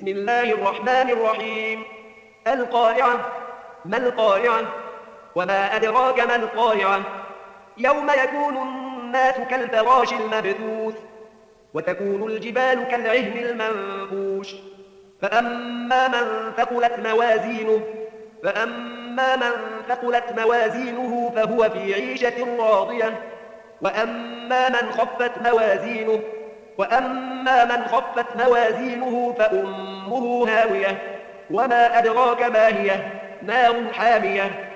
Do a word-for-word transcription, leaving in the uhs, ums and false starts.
بسم الله الرحمن الرحيم. القارعة. ما القارعة؟ وما أدراك ما القارعة؟ يوم يكون الناس كالفراش المبثوث وتكون الجبال كالعهن المنفوش. فأما من ثقلت موازينه فأما من ثقلت موازينه فهو في عيشة راضية. وأما من خفت موازينه وأما من خفت موازينه فأمه هاوية. وما أدراك ما هي؟ نار حامية.